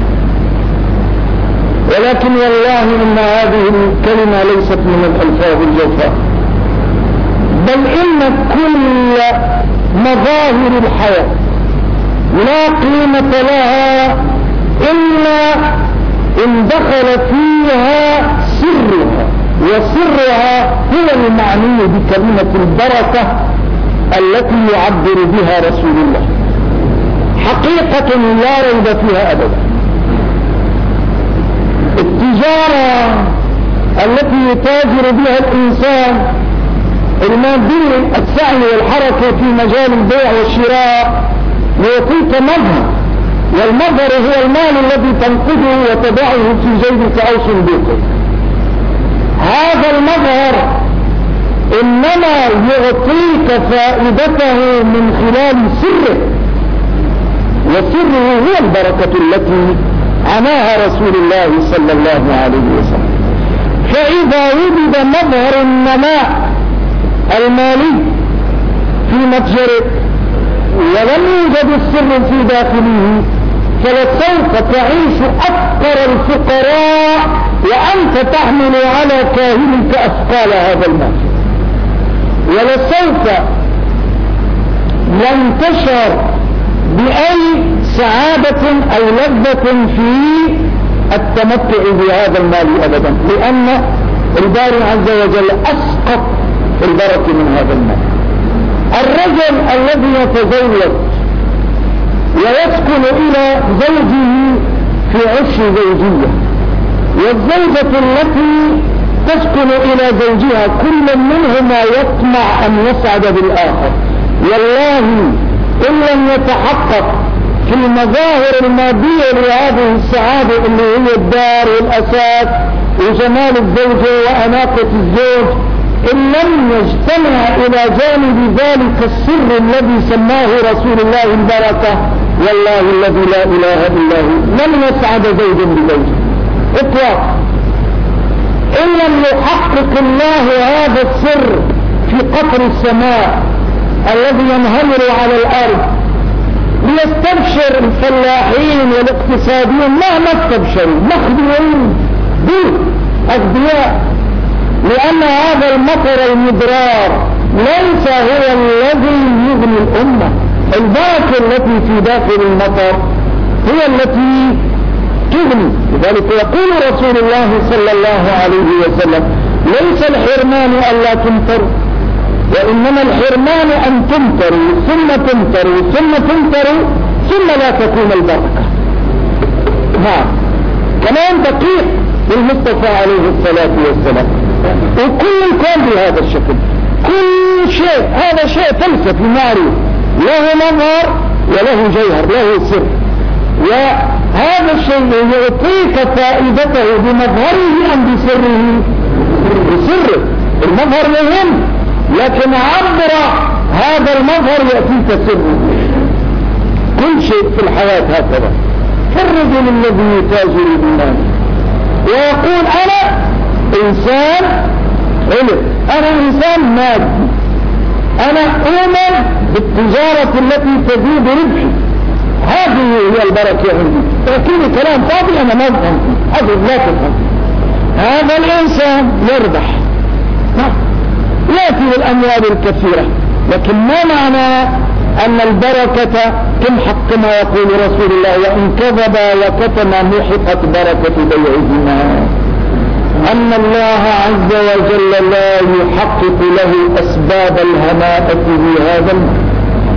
ولكن والله إن هذه الكلمة ليست من الألفاظ الجوفاء، بل إن كل مظاهر الحياة لا قيمة لها إلا إن دخل فيها سرها، وسرها هو المعني بكلمة البركة التي يعبر بها رسول الله. حقيقة لا ريب فيها أبدا. التجارة التي يتاجر بها الإنسان المادي، السعي والحركة في مجال البيع والشراء يعطيك مظهر، والمظهر هو المال الذي تنقذه وتضعه في جيبك أو صندوقك. هذا المظهر إنما يعطيك فائدته من خلال سره، وسره هو البركة التي عناها رسول الله صلى الله عليه وسلم. فإذا وجد مظهر النماء المالي في متجرك ولم يوجد السر في داخله، فلسوف تعيش أفقر الفقراء وأنت تحمل على كاهلك أثقال هذا المال، ولسوف لن تشعر بأي سعادة أو لذة في التمتع بهذا المال أبدا، لأن الباري عز وجل أسقط البركة من هذا المال. الرجل الذي يتزوج ويسكن إلى زوجه في عش زوجية، والزوجة التي تسكن إلى زوجها كل منهما يطمع أن يسعد بالآخر، والله إن لم يتحقق في المظاهر المادية لهذه السعادة اللي هي الدار والأساس وجمال الزوجة وأناقة الزوج، إن لم يجتمع إلى جانب ذلك السر الذي سماه رسول الله البركة، والله الذي لا إله إلا هو لن يسعد زيد بزوج إطلاق إن لم يحقق الله هذا السر في قطر السماء الذي ينهمر على الأرض ليستبشر الفلاحين والاقتصاديين مهما استبشروا مخدوعين به أغبياء، لأن هذا المطر المدرار ليس هو الذي يغني الأمة. البركة التي في داخل المطر هي التي تغني. لذلك يقول رسول الله صلى الله عليه وسلم ليس الحرمان ألا تمطروا، وإنما الحرمان أن تمطروا ثم تمطروا ثم تمطروا ثم لا تكون البركة. نعم كمان دقيق بالمصطفى عليه الصلاة والسلام. وكل الكون بهذا الشكل، كل شيء هذا شيء فلسفي معروف، له مظهر وله جوهر له سر، وهذا الشيء يعطيك فائدته بمظهره أم بسره؟ بسره. المظهر مهم، لكن عبر هذا المظهر يأتيك سره. كل شيء في الحياة هكذا. فالرجل الذي يتاجر بالمال ويقول أنا إنسان علم، أنا إنسان مادي، أنا أؤمن بالتجارة التي تزيد ربحي، هذه هي البركة عندي. لكن كلام فاضي أنا ما أفهم، هذا لا تفهم. هذا الإنسان يربح يأتي بالأموال الكثيرة، لكن ما معنى أن البركة تمحق كما يقول رسول الله وإن كذب وكتم محقت بركة بيعهما؟ أن الله عز وجل لا يحقق له أسباب الهناءة في هذا المال،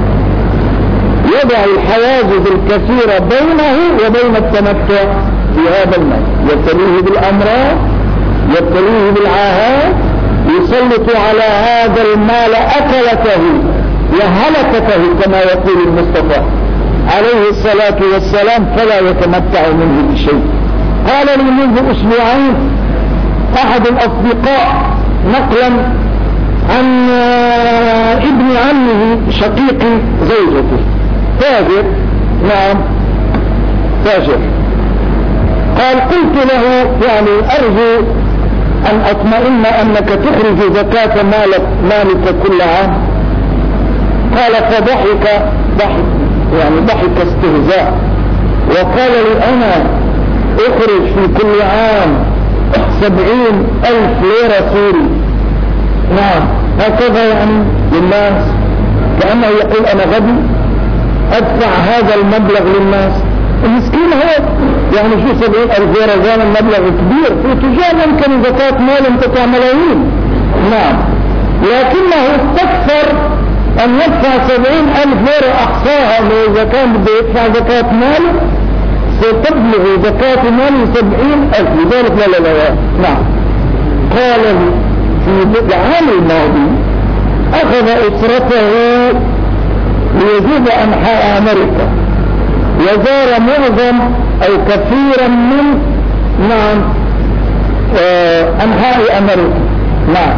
يضع الحواجز الكثيرة بينه وبين التمتع في هذا المال، يبتليه بالأمراض، يبتليه بالعاهات، يسلط على هذا المال أكلته وهلكته كما يقول المصطفى عليه الصلاة والسلام، فلا يتمتع منه بشيء. قال لي منذ أسبوعين أحد الأصدقاء نقلا عن ابن عمه شقيق زوجته تاجر، نعم تاجر، قال قلت له يعني أرجو أن أطمئن أنك تخرج زكاة مالك, مالك كل عام. قال فضحك ضحك يعني ضحك استهزاء وقال لي أنا أخرج في كل عام سبعين ألف ليرة سوري. نعم هكذا يعني للناس، كأنه يقول أنا غبي أدفع هذا المبلغ للناس. المسكين هو يعني شو سبعين ألف ليرة زان المبلغ كبير، في تجاه ممكن زكاة مال تدفع ملايين. نعم لكنه استكثر أن يدفع سبعين ألف ليرة أقصاها، إذا كان بده يدفع زكاة مال ستبلغ زكاة مال سبعين ألف، لذلك لا لا لا. نعم قال في العام الماضي أخذ أسرته ليزيد أنحاء أمريكا وزار معظم أو كثيرا من نعم آه أنحاء أمريكا نعم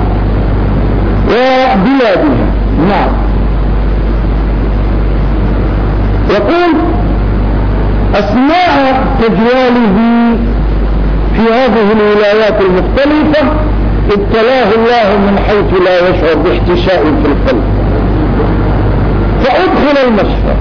وبلادها. نعم يقول أثناء تجواله في هذه الولايات المختلفة ابتلاه الله من حيث لا يشعر باحتشاء في القلب، فأدخل المشفى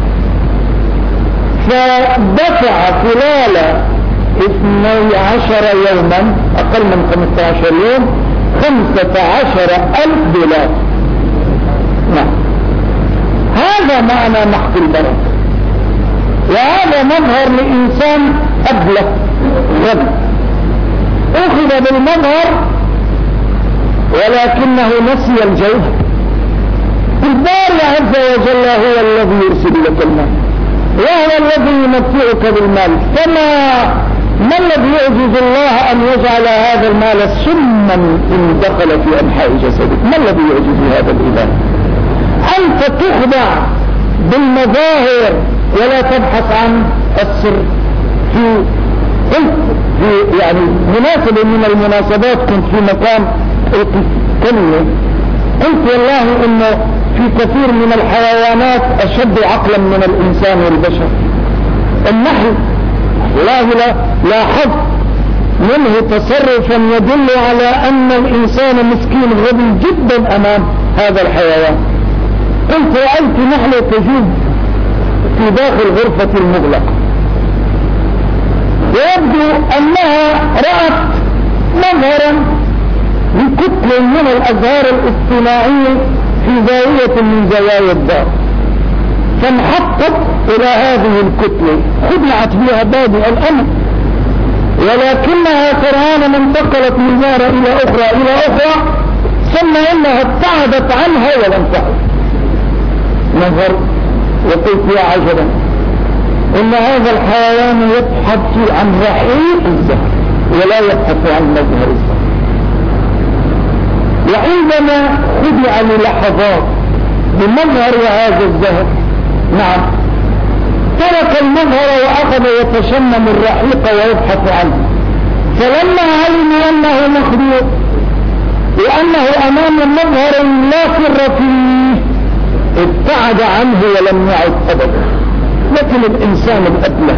فدفع خلال اثني عشر يوما أقل من خمسة عشر يوم خمسة عشر ألف دولار. نعم هذا معنى محق البركة، وهذا مظهر لإنسان أبلغ غني أخذ بالمظهر ولكنه نسي الجوهر. الباري عز وجل هو الذي يرسل لك المال وهو الذي يمتعك بالمال، فما ما الذي يعجز الله أن يجعل هذا المال سما إن دخل في أنحاء جسدك؟ ما الذي يعجز هذا الإله؟ أنت تخدع بالمظاهر ولا تبحث عن السر. في قلت في يعني مناسبة من المناسبات كنت في مكان كلمة قلت والله إنه في كثير من الحيوانات أشد عقلا من الإنسان والبشر، النحل والله لا لاحظت منه تصرفا يدل على أن الإنسان مسكين غبي جدا أمام هذا الحيوان. قلت رأيت نحلة تجوب في داخل غرفة المغلقة، ويبدو أنها رأت مظهرا لكتل من الأزهار الاصطناعية في زاوية من زوايا الدار، فانحطت إلى هذه الكتلة، خدعت بها بادئ الأمر، ولكنها سرعان ما انتقلت من زارة إلى أخرى إلى أخرى، ثم إنها ابتعدت عنها ولم تعد. نظر وقلت يا عجبا، إن هذا الحيوان يبحث عن رحيق الزهر ولا يبحث عن مظهر الزهر. وعندما خدع للحظات بمظهر هذا الزهر، نعم، ترك المظهر وأخذ يتشمم الرحيق ويبحث عنه، فلما علم أنه مخدوع وأنه أمام مظهر لا سر فيه ابتعد عنه ولم يعد أبدا. لكن الإنسان الأبله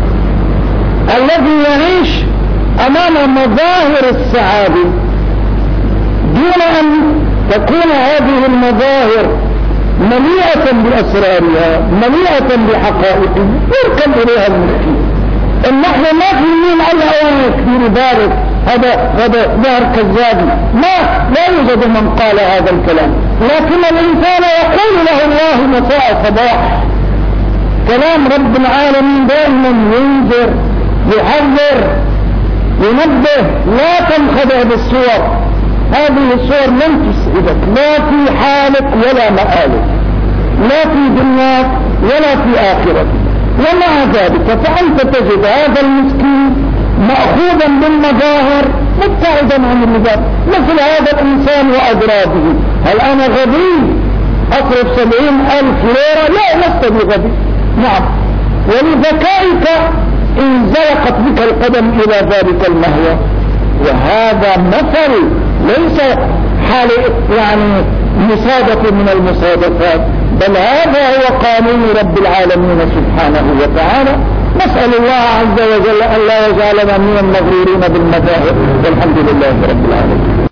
الذي يعيش أمام مظاهر السعادة دون أن تكون هذه المظاهر مليئة بأسرارها مليئة بحقائقها يركب إليها المسكين. إن نحن ما في مين على أولا كبير بارك هذا هذا ظهر كذابي، ما لا يوجد من قال هذا الكلام، لكن الإنسان يقول له الله مساء صباح. كلام رب العالمين دائما ينذر يحذر ينبه، لا تنخدع بالصور، هذه الصور لن تسعدك لا في حالك ولا مآلك، لا في دنياك ولا في آخرتك. ومع ذلك فأنت تجد هذا المسكين مأخوذا بالمظاهر مبتعدا عن النجاة، مثل هذا الإنسان وأضرابه. هل أنا غبي أصرف سبعين ألف ليرة؟ لا، لست بغبي، نعم، ولذكائك إن زلقت بك القدم إلى ذلك المهوى. وهذا مثل ليس حال يعني مصادفة من المصادفات، بل هذا هو قانون رب العالمين سبحانه وتعالى. نسأل الله عز وجل أن لا يجعلنا من المغرورين بالمظاهر، والحمد لله رب العالمين.